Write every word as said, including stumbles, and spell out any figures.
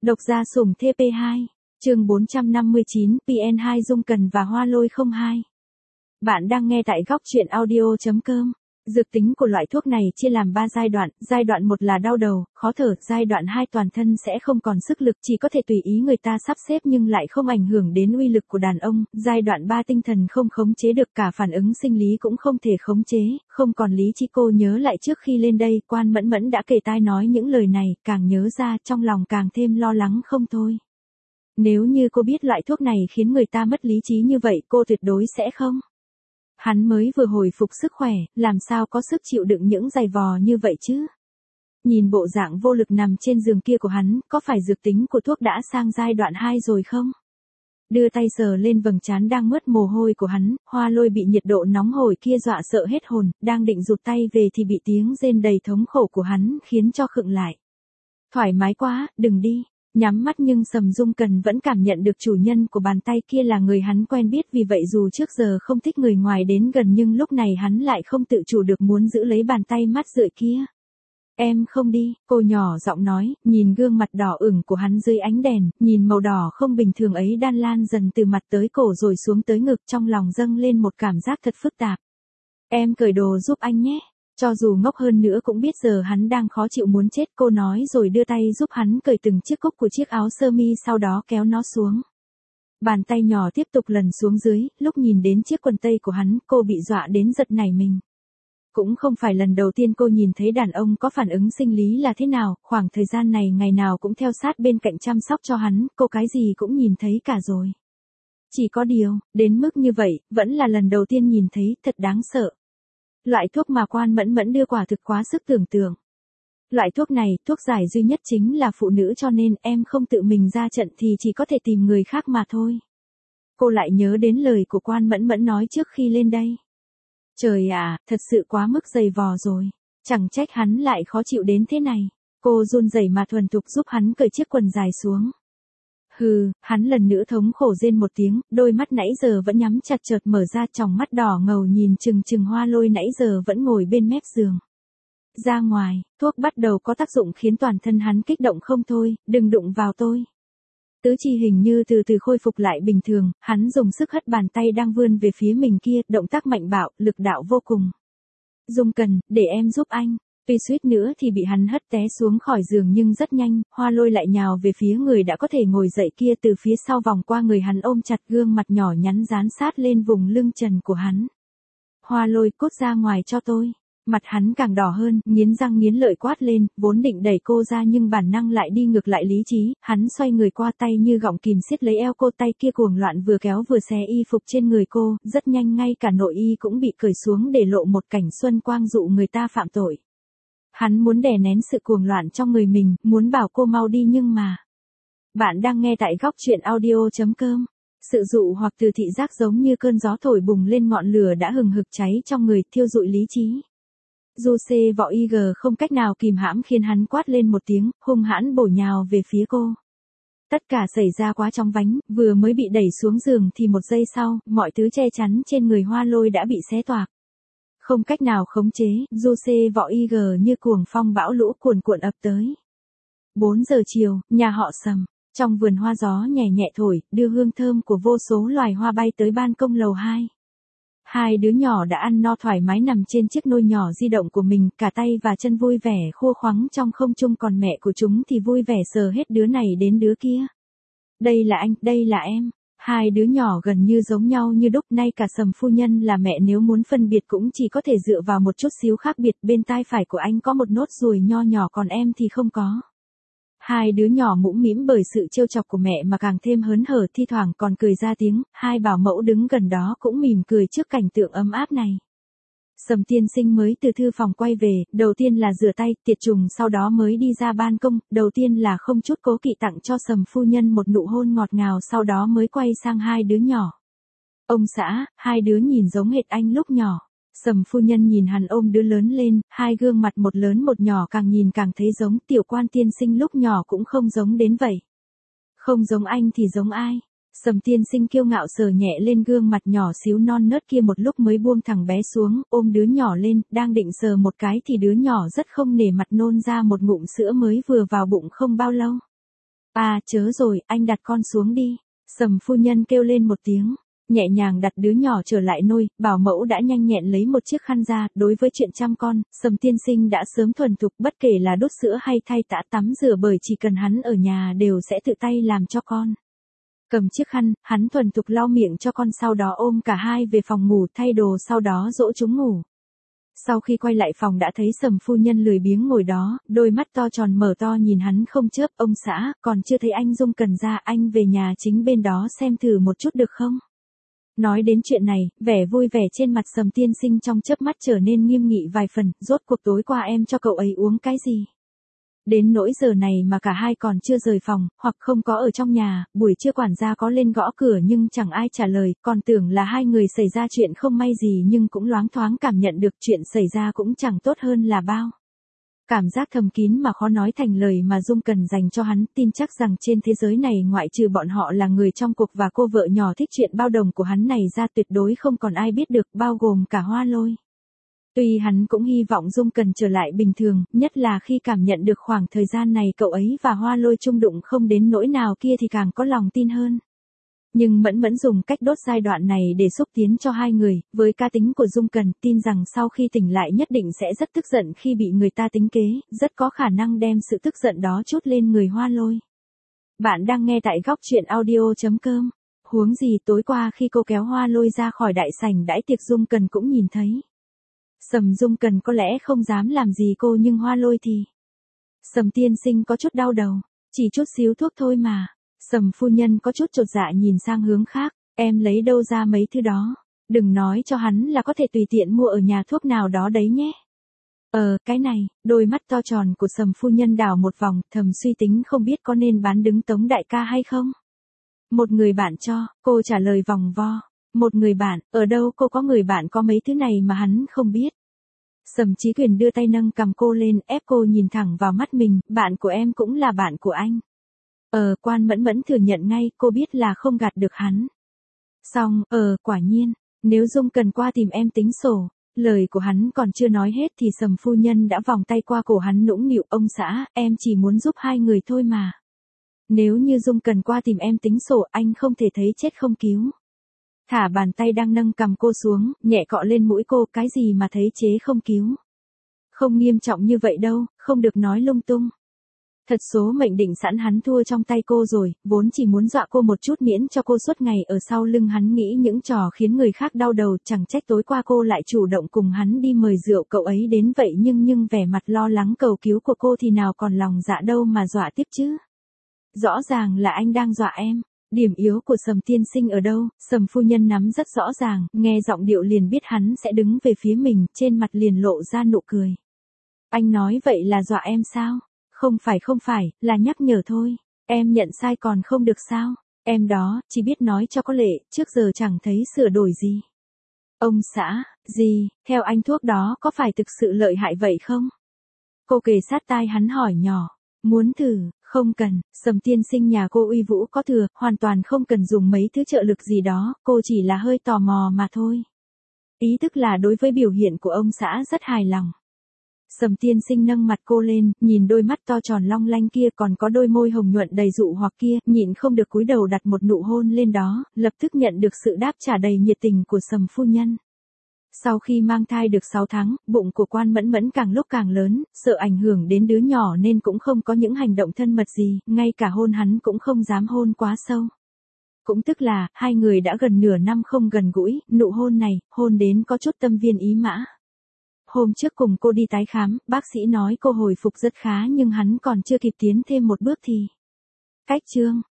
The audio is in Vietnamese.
Độc gia sủng T P hai, chương bốn trăm năm mươi chín, P N hai Dung Cần và Hoa Lôi không hai. Bạn đang nghe tại góc truyện audio.com. Dược tính của loại thuốc này chia làm ba giai đoạn, giai đoạn một là đau đầu, khó thở, giai đoạn hai toàn thân sẽ không còn sức lực, chỉ có thể tùy ý người ta sắp xếp nhưng lại không ảnh hưởng đến uy lực của đàn ông, giai đoạn ba tinh thần không khống chế được, cả phản ứng sinh lý cũng không thể khống chế, không còn lý trí. Cô nhớ lại trước khi lên đây, Quan Mẫn Mẫn đã kể tai nói những lời này, càng nhớ ra trong lòng càng thêm lo lắng không thôi. Nếu như cô biết loại thuốc này khiến người ta mất lý trí như vậy, cô tuyệt đối sẽ không. Hắn mới vừa hồi phục sức khỏe, làm sao có sức chịu đựng những giày vò như vậy chứ? Nhìn bộ dạng vô lực nằm trên giường kia của hắn, có phải dược tính của thuốc đã sang giai đoạn hai rồi không? Đưa tay sờ lên vầng trán đang mướt mồ hôi của hắn, Hoa Lôi bị nhiệt độ nóng hổi kia dọa sợ hết hồn, đang định rụt tay về thì bị tiếng rên đầy thống khổ của hắn khiến cho khựng lại. Thoải mái quá, đừng đi. Nhắm mắt nhưng Sầm Dung Cần vẫn cảm nhận được chủ nhân của bàn tay kia là người hắn quen biết, vì vậy dù trước giờ không thích người ngoài đến gần nhưng lúc này hắn lại không tự chủ được muốn giữ lấy bàn tay mắt rượi kia. Em không đi, cô nhỏ giọng nói, nhìn gương mặt đỏ ửng của hắn dưới ánh đèn, nhìn màu đỏ không bình thường ấy đan lan dần từ mặt tới cổ rồi xuống tới ngực, trong lòng dâng lên một cảm giác thật phức tạp. Em cởi đồ giúp anh nhé. Cho dù ngốc hơn nữa cũng biết giờ hắn đang khó chịu muốn chết, cô nói rồi đưa tay giúp hắn cởi từng chiếc cúc của chiếc áo sơ mi, sau đó kéo nó xuống. Bàn tay nhỏ tiếp tục lần xuống dưới, lúc nhìn đến chiếc quần tây của hắn, cô bị dọa đến giật nảy mình. Cũng không phải lần đầu tiên cô nhìn thấy đàn ông có phản ứng sinh lý là thế nào, khoảng thời gian này ngày nào cũng theo sát bên cạnh chăm sóc cho hắn, cô cái gì cũng nhìn thấy cả rồi. Chỉ có điều, đến mức như vậy, vẫn là lần đầu tiên nhìn thấy, thật đáng sợ. Loại thuốc mà Quan Mẫn Mẫn đưa quả thực quá sức tưởng tượng. Loại thuốc này, thuốc giải duy nhất chính là phụ nữ, cho nên em không tự mình ra trận thì chỉ có thể tìm người khác mà thôi. Cô lại nhớ đến lời của Quan Mẫn Mẫn nói trước khi lên đây. Trời ạ, thật sự quá mức dày vò rồi. Chẳng trách hắn lại khó chịu đến thế này. Cô run rẩy mà thuần thục giúp hắn cởi chiếc quần dài xuống. Hừ, hắn lần nữa thống khổ rên một tiếng, đôi mắt nãy giờ vẫn nhắm chặt chợt mở ra, tròng mắt đỏ ngầu nhìn chừng chừng Hoa Lôi nãy giờ vẫn ngồi bên mép giường. Ra ngoài, thuốc bắt đầu có tác dụng khiến toàn thân hắn kích động không thôi, đừng đụng vào tôi. Tứ chi hình như từ từ khôi phục lại bình thường, hắn dùng sức hất bàn tay đang vươn về phía mình kia, động tác mạnh bạo, lực đạo vô cùng. Dung Cần, để em giúp anh. Tuy suýt nữa thì bị hắn hất té xuống khỏi giường nhưng rất nhanh, Hoa Lôi lại nhào về phía người đã có thể ngồi dậy kia, từ phía sau vòng qua người hắn ôm chặt, gương mặt nhỏ nhắn dán sát lên vùng lưng trần của hắn. Hoa Lôi, cút ra ngoài cho tôi. Mặt hắn càng đỏ hơn, nghiến răng nghiến lợi quát lên, vốn định đẩy cô ra nhưng bản năng lại đi ngược lại lý trí, hắn xoay người qua, tay như gọng kìm siết lấy eo cô, tay kia cuồng loạn vừa kéo vừa xé y phục trên người cô, rất nhanh ngay cả nội y cũng bị cởi xuống để lộ một cảnh xuân quang dụ người ta phạm tội. Hắn muốn đè nén sự cuồng loạn trong người mình, muốn bảo cô mau đi nhưng mà... Bạn đang nghe tại góc truyện audio.com. Sự dụ hoặc từ thị giác giống như cơn gió thổi bùng lên ngọn lửa đã hừng hực cháy trong người, thiêu dụi lý trí. Du xê võ y gờ không cách nào kìm hãm khiến hắn quát lên một tiếng, hung hãn bổ nhào về phía cô. Tất cả xảy ra quá chóng vánh, vừa mới bị đẩy xuống giường thì một giây sau, mọi thứ che chắn trên người Hoa Lôi đã bị xé toạc. Không cách nào khống chế, Du xê võ y gờ như cuồng phong bão lũ cuồn cuộn ập tới. bốn giờ chiều, nhà họ Sầm, trong vườn hoa gió nhẹ nhẹ thổi, đưa hương thơm của vô số loài hoa bay tới ban công lầu hai. Hai đứa nhỏ đã ăn no thoải mái nằm trên chiếc nôi nhỏ di động của mình, cả tay và chân vui vẻ khua khoắng trong không trung, còn mẹ của chúng thì vui vẻ sờ hết đứa này đến đứa kia. Đây là anh, đây là em. Hai đứa nhỏ gần như giống nhau như đúc, nay cả Sầm phu nhân là mẹ nếu muốn phân biệt cũng chỉ có thể dựa vào một chút xíu khác biệt, bên tai phải của anh có một nốt ruồi nho nhỏ còn em thì không có. Hai đứa nhỏ mũm mĩm bởi sự trêu chọc của mẹ mà càng thêm hớn hở, thi thoảng còn cười ra tiếng, hai bảo mẫu đứng gần đó cũng mỉm cười trước cảnh tượng ấm áp này. Sầm tiên sinh mới từ thư phòng quay về, đầu tiên là rửa tay, tiệt trùng, sau đó mới đi ra ban công, đầu tiên là không chút cố kỵ tặng cho Sầm phu nhân một nụ hôn ngọt ngào, sau đó mới quay sang hai đứa nhỏ. Ông xã, hai đứa nhìn giống hệt anh lúc nhỏ. Sầm phu nhân nhìn hắn ôm đứa lớn lên, hai gương mặt một lớn một nhỏ càng nhìn càng thấy giống, tiểu Quan tiên sinh lúc nhỏ cũng không giống đến vậy. Không giống anh thì giống ai? Sầm tiên sinh kiêu ngạo sờ nhẹ lên gương mặt nhỏ xíu non nớt kia một lúc mới buông thằng bé xuống, ôm đứa nhỏ lên, đang định sờ một cái thì đứa nhỏ rất không nể mặt nôn ra một ngụm sữa mới vừa vào bụng không bao lâu. À chớ rồi, anh đặt con xuống đi. Sầm phu nhân kêu lên một tiếng, nhẹ nhàng đặt đứa nhỏ trở lại nôi, bảo mẫu đã nhanh nhẹn lấy một chiếc khăn ra, đối với chuyện chăm con, Sầm tiên sinh đã sớm thuần thục, bất kể là đút sữa hay thay tã tắm rửa, bởi chỉ cần hắn ở nhà đều sẽ tự tay làm cho con. Cầm chiếc khăn, hắn thuần thục lau miệng cho con, sau đó ôm cả hai về phòng ngủ thay đồ, sau đó dỗ chúng ngủ. Sau khi quay lại phòng đã thấy Sầm phu nhân lười biếng ngồi đó, đôi mắt to tròn mở to nhìn hắn không chớp. Ông xã, còn chưa thấy anh Dung Cần ra, anh về nhà chính bên đó xem thử một chút được không? Nói đến chuyện này, vẻ vui vẻ trên mặt Sầm tiên sinh trong chớp mắt trở nên nghiêm nghị vài phần. Rốt cuộc tối qua em cho cậu ấy uống cái gì? Đến nỗi giờ này mà cả hai còn chưa rời phòng, hoặc không có ở trong nhà. Buổi trưa quản gia có lên gõ cửa nhưng chẳng ai trả lời, còn tưởng là hai người xảy ra chuyện không may gì, nhưng cũng loáng thoáng cảm nhận được chuyện xảy ra cũng chẳng tốt hơn là bao. Cảm giác thầm kín mà khó nói thành lời mà Dung Cần dành cho hắn, tin chắc rằng trên thế giới này ngoại trừ bọn họ là người trong cuộc và cô vợ nhỏ thích chuyện bao đồng của hắn này ra, tuyệt đối không còn ai biết được, bao gồm cả Hoa Lôi. Tuy hắn cũng hy vọng Dung Cần trở lại bình thường, nhất là khi cảm nhận được khoảng thời gian này cậu ấy và Hoa Lôi chung đụng không đến nỗi nào kia thì càng có lòng tin hơn. Nhưng Mẫn Mẫn dùng cách đốt giai đoạn này để xúc tiến cho hai người, với cá tính của Dung Cần, tin rằng sau khi tỉnh lại nhất định sẽ rất tức giận khi bị người ta tính kế, rất có khả năng đem sự tức giận đó trút lên người Hoa Lôi. Bạn đang nghe tại góc truyện audio chấm com. Huống gì tối qua khi cô kéo Hoa Lôi ra khỏi đại sảnh đãi tiệc, Dung Cần cũng nhìn thấy. Sầm Dung Cần có lẽ không dám làm gì cô, nhưng Hoa Lôi thì... Sầm tiên sinh có chút đau đầu, chỉ chút xíu thuốc thôi mà. Sầm phu nhân có chút chột dạ nhìn sang hướng khác, em lấy đâu ra mấy thứ đó, đừng nói cho hắn là có thể tùy tiện mua ở nhà thuốc nào đó đấy nhé. Ờ, cái này, đôi mắt to tròn của Sầm phu nhân đảo một vòng, thầm suy tính không biết có nên bán đứng Tống đại ca hay không. Một người bạn cho, cô trả lời vòng vo. Một người bạn, ở đâu cô có người bạn có mấy thứ này mà hắn không biết. Sầm Chí Quyền đưa tay nâng cầm cô lên, ép cô nhìn thẳng vào mắt mình, bạn của em cũng là bạn của anh. Ờ, Quan Mẫn Mẫn thừa nhận ngay, cô biết là không gạt được hắn. Xong, ờ, quả nhiên, nếu Dung Cần qua tìm em tính sổ. Lời của hắn còn chưa nói hết thì Sầm phu nhân đã vòng tay qua cổ hắn nũng nịu, ông xã, em chỉ muốn giúp hai người thôi mà. Nếu như Dung Cần qua tìm em tính sổ, anh không thể thấy chết không cứu. Thả bàn tay đang nâng cầm cô xuống, nhẹ cọ lên mũi cô, cái gì mà thấy chế không cứu. Không nghiêm trọng như vậy đâu, không được nói lung tung. Thật số mệnh định sẵn hắn thua trong tay cô rồi, vốn chỉ muốn dọa cô một chút miễn cho cô suốt ngày ở sau lưng hắn nghĩ những trò khiến người khác đau đầu, chẳng trách tối qua cô lại chủ động cùng hắn đi mời rượu cậu ấy đến vậy, nhưng nhưng vẻ mặt lo lắng cầu cứu của cô thì nào còn lòng dạ đâu mà dọa tiếp chứ. Rõ ràng là anh đang dọa em. Điểm yếu của Sầm tiên sinh ở đâu, Sầm phu nhân nắm rất rõ ràng, nghe giọng điệu liền biết hắn sẽ đứng về phía mình, trên mặt liền lộ ra nụ cười. Anh nói vậy là dọa em sao? Không phải không phải, là nhắc nhở thôi. Em nhận sai còn không được sao? Em đó, chỉ biết nói cho có lệ, trước giờ chẳng thấy sửa đổi gì. Ông xã, gì, theo anh thuốc đó có phải thực sự lợi hại vậy không? Cô kề sát tai hắn hỏi nhỏ. Muốn thử, không cần, Sầm tiên sinh nhà cô uy vũ có thừa, hoàn toàn không cần dùng mấy thứ trợ lực gì đó, cô chỉ là hơi tò mò mà thôi. Ý thức là đối với biểu hiện của ông xã rất hài lòng. Sầm tiên sinh nâng mặt cô lên, nhìn đôi mắt to tròn long lanh kia, còn có đôi môi hồng nhuận đầy dụ hoặc kia, nhịn không được cúi đầu đặt một nụ hôn lên đó, lập tức nhận được sự đáp trả đầy nhiệt tình của Sầm phu nhân. Sau khi mang thai được sáu tháng, bụng của Quan Mẫn Mẫn càng lúc càng lớn, sợ ảnh hưởng đến đứa nhỏ nên cũng không có những hành động thân mật gì, ngay cả hôn hắn cũng không dám hôn quá sâu. Cũng tức là, hai người đã gần nửa năm không gần gũi, nụ hôn này, hôn đến có chút tâm viên ý mã. Hôm trước cùng cô đi tái khám, bác sĩ nói cô hồi phục rất khá nhưng hắn còn chưa kịp tiến thêm một bước thì... Cách chương,